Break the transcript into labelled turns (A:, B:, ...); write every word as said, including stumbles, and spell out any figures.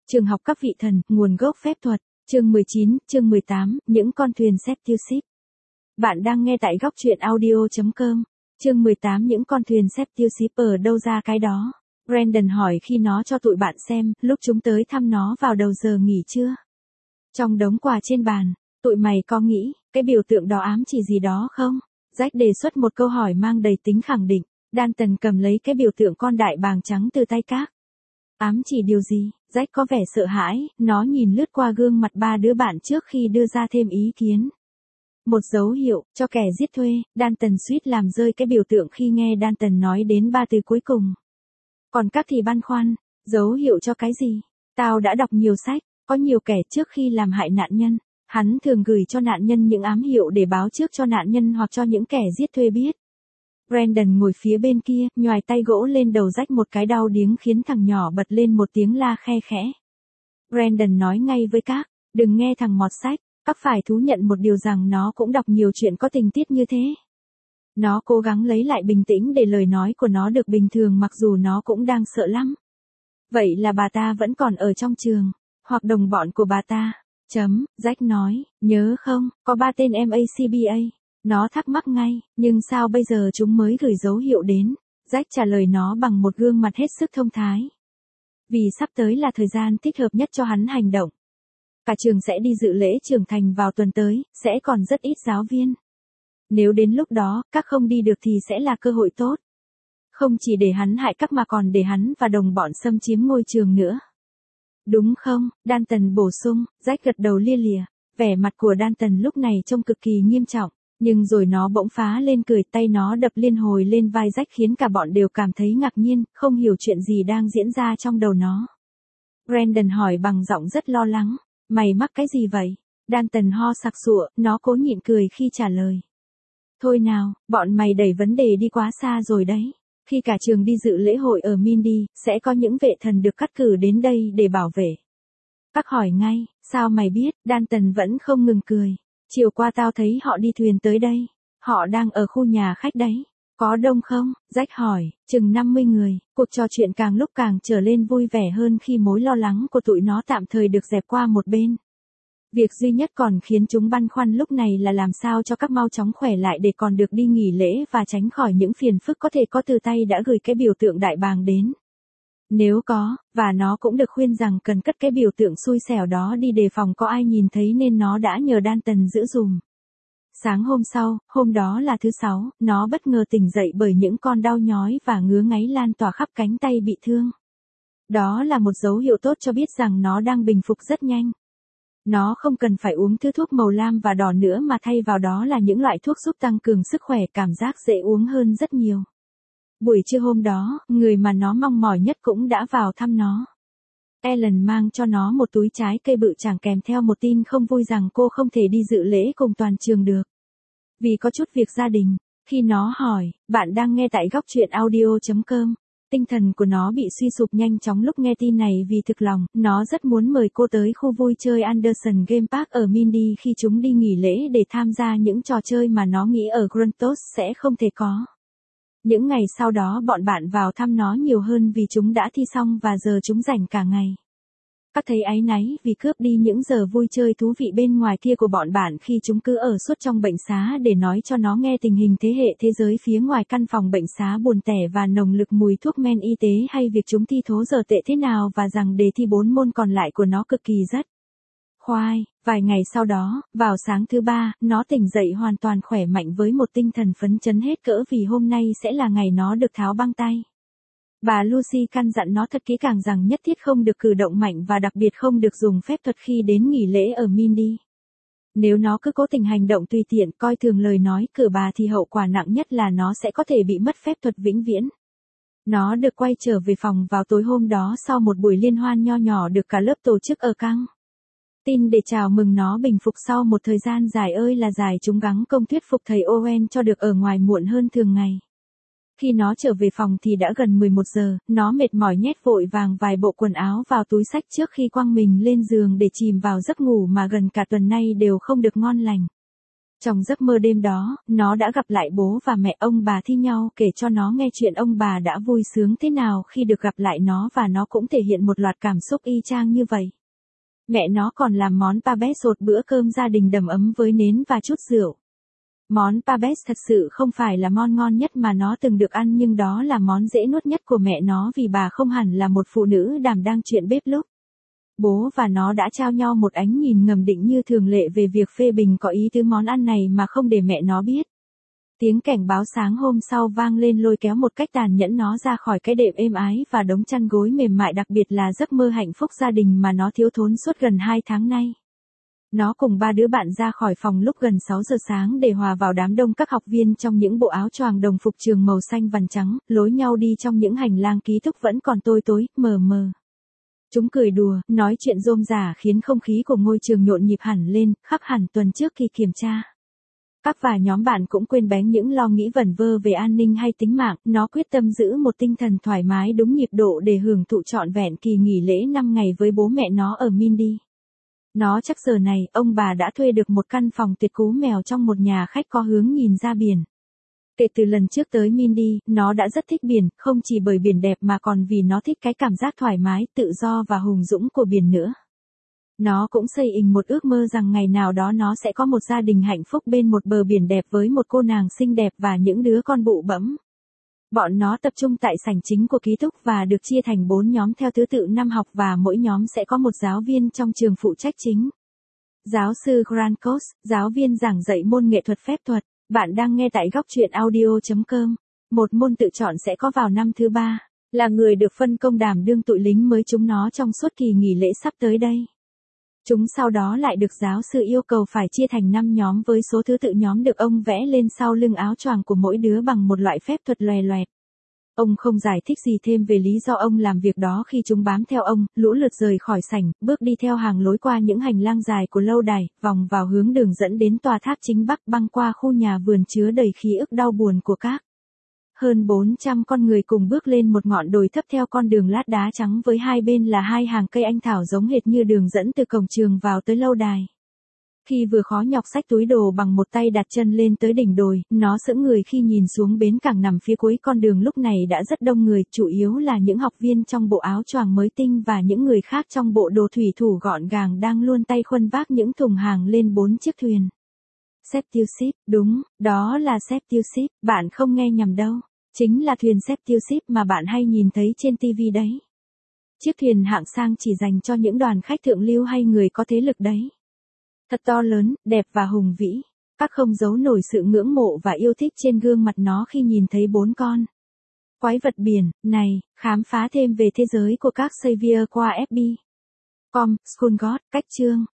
A: Trường học các vị thần, nguồn gốc phép thuật, chương mười chín, chương mười tám, những con thuyền Septuship. Bạn đang nghe tại góc truyện audio chấm com. Chương mười tám, những con thuyền Septuship ở đâu ra cái đó? Brandon hỏi khi nó cho tụi bạn xem, lúc chúng tới thăm nó vào đầu giờ nghỉ trưa. Trong đống quà trên bàn, tụi mày có nghĩ, cái biểu tượng đó ám chỉ gì đó không? Jack đề xuất một câu hỏi mang đầy tính khẳng định. Dalton cầm lấy cái biểu tượng con đại bàng trắng từ tay các. Ám chỉ điều gì? Jack có vẻ sợ hãi, nó nhìn lướt qua gương mặt ba đứa bạn trước khi đưa ra thêm ý kiến. Một dấu hiệu, cho kẻ giết thuê, Dalton suýt làm rơi cái biểu tượng khi nghe Dalton nói đến ba từ cuối cùng. Còn các thì băn khoăn, dấu hiệu cho cái gì? Tao đã đọc nhiều sách, có nhiều kẻ trước khi làm hại nạn nhân, hắn thường gửi cho nạn nhân những ám hiệu để báo trước cho nạn nhân hoặc cho những kẻ giết thuê biết. Brandon ngồi phía bên kia, nhoài tay gỗ lên đầu Jack một cái đau điếng khiến thằng nhỏ bật lên một tiếng la khe khẽ. Brandon nói ngay với các, đừng nghe thằng mọt sách, các phải thú nhận một điều rằng nó cũng đọc nhiều chuyện có tình tiết như thế. Nó cố gắng lấy lại bình tĩnh để lời nói của nó được bình thường mặc dù nó cũng đang sợ lắm. Vậy là bà ta vẫn còn ở trong trường, hoặc đồng bọn của bà ta. Chấm, Jack nói, nhớ không, có ba tên em a xê bê a. Nó thắc mắc ngay, nhưng sao bây giờ chúng mới gửi dấu hiệu đến? Jack trả lời nó bằng một gương mặt hết sức thông thái. Vì sắp tới là thời gian thích hợp nhất cho hắn hành động. Cả trường sẽ đi dự lễ trưởng thành vào tuần tới, sẽ còn rất ít giáo viên. Nếu đến lúc đó, các không đi được thì sẽ là cơ hội tốt. Không chỉ để hắn hại các mà còn để hắn và đồng bọn xâm chiếm ngôi trường nữa. Đúng không? Dalton bổ sung, Jack gật đầu lia lịa. Vẻ mặt của Dalton lúc này trông cực kỳ nghiêm trọng. Nhưng rồi nó bỗng phá lên cười, tay nó đập liên hồi lên vai Jack khiến cả bọn đều cảm thấy ngạc nhiên, không hiểu chuyện gì đang diễn ra trong đầu nó. Brandon hỏi bằng giọng rất lo lắng, mày mắc cái gì vậy? Dalton ho sặc sụa, nó cố nhịn cười khi trả lời. Thôi nào, bọn mày đẩy vấn đề đi quá xa rồi đấy. Khi cả trường đi dự lễ hội ở Mindy, sẽ có những vệ thần được cắt cử đến đây để bảo vệ. Các hỏi ngay, sao mày biết? Dalton vẫn không ngừng cười. Chiều qua tao thấy họ đi thuyền tới đây. Họ đang ở khu nhà khách đấy. Có đông không? Jack hỏi, chừng năm mươi người. Cuộc trò chuyện càng lúc càng trở lên vui vẻ hơn khi mối lo lắng của tụi nó tạm thời được dẹp qua một bên. Việc duy nhất còn khiến chúng băn khoăn lúc này là làm sao cho các mau chóng khỏe lại để còn được đi nghỉ lễ và tránh khỏi những phiền phức có thể có từ tay đã gửi cái biểu tượng đại bàng đến. Nếu có, và nó cũng được khuyên rằng cần cất cái biểu tượng xui xẻo đó đi đề phòng có ai nhìn thấy nên nó đã nhờ Dalton giữ dùm. Sáng hôm sau, hôm đó là thứ sáu, nó bất ngờ tỉnh dậy bởi những con đau nhói và ngứa ngáy lan tỏa khắp cánh tay bị thương. Đó là một dấu hiệu tốt cho biết rằng nó đang bình phục rất nhanh. Nó không cần phải uống thứ thuốc màu lam và đỏ nữa mà thay vào đó là những loại thuốc giúp tăng cường sức khỏe, cảm giác dễ uống hơn rất nhiều. Buổi trưa hôm đó, người mà nó mong mỏi nhất cũng đã vào thăm nó. Ellen mang cho nó một túi trái cây bự chẳng kèm theo một tin không vui rằng cô không thể đi dự lễ cùng toàn trường được. Vì có chút việc gia đình. Khi nó hỏi, bạn đang nghe tại góc truyện audio chấm com. Tinh thần của nó bị suy sụp nhanh chóng lúc nghe tin này vì thực lòng, nó rất muốn mời cô tới khu vui chơi Anderson Game Park ở Mindy khi chúng đi nghỉ lễ để tham gia những trò chơi mà nó nghĩ ở Gruntos sẽ không thể có. Những ngày sau đó bọn bạn vào thăm nó nhiều hơn vì chúng đã thi xong và giờ chúng rảnh cả ngày. Các thấy áy náy vì cướp đi những giờ vui chơi thú vị bên ngoài kia của bọn bạn khi chúng cứ ở suốt trong bệnh xá để nói cho nó nghe tình hình thế hệ thế giới phía ngoài căn phòng bệnh xá buồn tẻ và nồng nặc mùi thuốc men y tế hay việc chúng thi thố giờ tệ thế nào và rằng đề thi bốn môn còn lại của nó cực kỳ rất khoai. Vài ngày sau đó, vào sáng thứ ba, nó tỉnh dậy hoàn toàn khỏe mạnh với một tinh thần phấn chấn hết cỡ vì hôm nay sẽ là ngày nó được tháo băng tay. Bà Lucy căn dặn nó thật kỹ càng rằng nhất thiết không được cử động mạnh và đặc biệt không được dùng phép thuật khi đến nghỉ lễ ở Mindy. Nếu nó cứ cố tình hành động tùy tiện, coi thường lời nói của bà thì hậu quả nặng nhất là nó sẽ có thể bị mất phép thuật vĩnh viễn. Nó được quay trở về phòng vào tối hôm đó sau một buổi liên hoan nho nhỏ được cả lớp tổ chức ở căng. Tin để chào mừng nó bình phục sau một thời gian dài ơi là dài chúng gắng công thuyết phục thầy Owen cho được ở ngoài muộn hơn thường ngày. Khi nó trở về phòng thì đã gần mười một giờ, nó mệt mỏi nhét vội vàng vài bộ quần áo vào túi xách trước khi quăng mình lên giường để chìm vào giấc ngủ mà gần cả tuần nay đều không được ngon lành. Trong giấc mơ đêm đó, nó đã gặp lại bố và mẹ ông bà thi nhau kể cho nó nghe chuyện ông bà đã vui sướng thế nào khi được gặp lại nó và nó cũng thể hiện một loạt cảm xúc y chang như vậy. Mẹ nó còn làm món pabes sột bữa cơm gia đình đầm ấm với nến và chút rượu. Món pabes thật sự không phải là món ngon nhất mà nó từng được ăn nhưng đó là món dễ nuốt nhất của mẹ nó vì bà không hẳn là một phụ nữ đảm đang chuyện bếp lúc. Bố và nó đã trao nhau một ánh nhìn ngầm định như thường lệ về việc phê bình có ý tứ món ăn này mà không để mẹ nó biết. Tiếng cảnh báo sáng hôm sau vang lên lôi kéo một cách tàn nhẫn nó ra khỏi cái đệm êm ái và đống chăn gối mềm mại đặc biệt là giấc mơ hạnh phúc gia đình mà nó thiếu thốn suốt gần hai tháng nay. Nó cùng ba đứa bạn ra khỏi phòng lúc gần sáu giờ sáng để hòa vào đám đông các học viên trong những bộ áo choàng đồng phục trường màu xanh vằn trắng, lối nhau đi trong những hành lang ký túc vẫn còn tối tối, mờ mờ. Chúng cười đùa, nói chuyện rôm rả khiến không khí của ngôi trường nhộn nhịp hẳn lên, khác hẳn tuần trước khi kiểm tra. Các và nhóm bạn cũng quên bén những lo nghĩ vẩn vơ về an ninh hay tính mạng, nó quyết tâm giữ một tinh thần thoải mái đúng nhịp độ để hưởng thụ trọn vẹn kỳ nghỉ lễ năm ngày với bố mẹ nó ở Mindy. Nó chắc giờ này, ông bà đã thuê được một căn phòng tuyệt cú mèo trong một nhà khách có hướng nhìn ra biển. Kể từ lần trước tới Mindy, nó đã rất thích biển, không chỉ bởi biển đẹp mà còn vì nó thích cái cảm giác thoải mái, tự do và hùng dũng của biển nữa. Nó cũng xây ình một ước mơ rằng ngày nào đó nó sẽ có một gia đình hạnh phúc bên một bờ biển đẹp với một cô nàng xinh đẹp và những đứa con bụ bẫm. Bọn nó tập trung tại sảnh chính của ký túc và được chia thành bốn nhóm theo thứ tự năm học và mỗi nhóm sẽ có một giáo viên trong trường phụ trách chính. Giáo sư Grant Cox, giáo viên giảng dạy môn nghệ thuật phép thuật. Bạn đang nghe tại góc truyện audio chấm com. Một môn tự chọn sẽ có vào năm thứ ba, là người được phân công đảm đương tụi lính mới chúng nó trong suốt kỳ nghỉ lễ sắp tới đây. Chúng sau đó lại được giáo sư yêu cầu phải chia thành năm nhóm với số thứ tự nhóm được ông vẽ lên sau lưng áo choàng của mỗi đứa bằng một loại phép thuật loè loẹt. Ông không giải thích gì thêm về lý do ông làm việc đó khi chúng bám theo ông, lũ lượt rời khỏi sảnh, bước đi theo hàng lối qua những hành lang dài của lâu đài, vòng vào hướng đường dẫn đến tòa tháp chính bắc băng qua khu nhà vườn chứa đầy ký ức đau buồn của các. Hơn bốn trăm con người cùng bước lên một ngọn đồi thấp theo con đường lát đá trắng với hai bên là hai hàng cây anh thảo giống hệt như đường dẫn từ cổng trường vào tới lâu đài. Khi vừa khó nhọc xách túi đồ bằng một tay đặt chân lên tới đỉnh đồi, nó sững người khi nhìn xuống bến cảng nằm phía cuối con đường lúc này đã rất đông người, chủ yếu là những học viên trong bộ áo choàng mới tinh và những người khác trong bộ đồ thủy thủ gọn gàng đang luôn tay khuân vác những thùng hàng lên bốn chiếc thuyền. Septil Ship, đúng, đó là Septil Ship, bạn không nghe nhầm đâu. Chính là thuyền Septil Ship mà bạn hay nhìn thấy trên ti vi đấy. Chiếc thuyền hạng sang chỉ dành cho những đoàn khách thượng lưu hay người có thế lực đấy. Thật to lớn, đẹp và hùng vĩ. Các không giấu nổi sự ngưỡng mộ và yêu thích trên gương mặt nó khi nhìn thấy bốn con quái vật biển này, khám phá thêm về thế giới của các Savior qua ép bê. Com, School God, cách chương.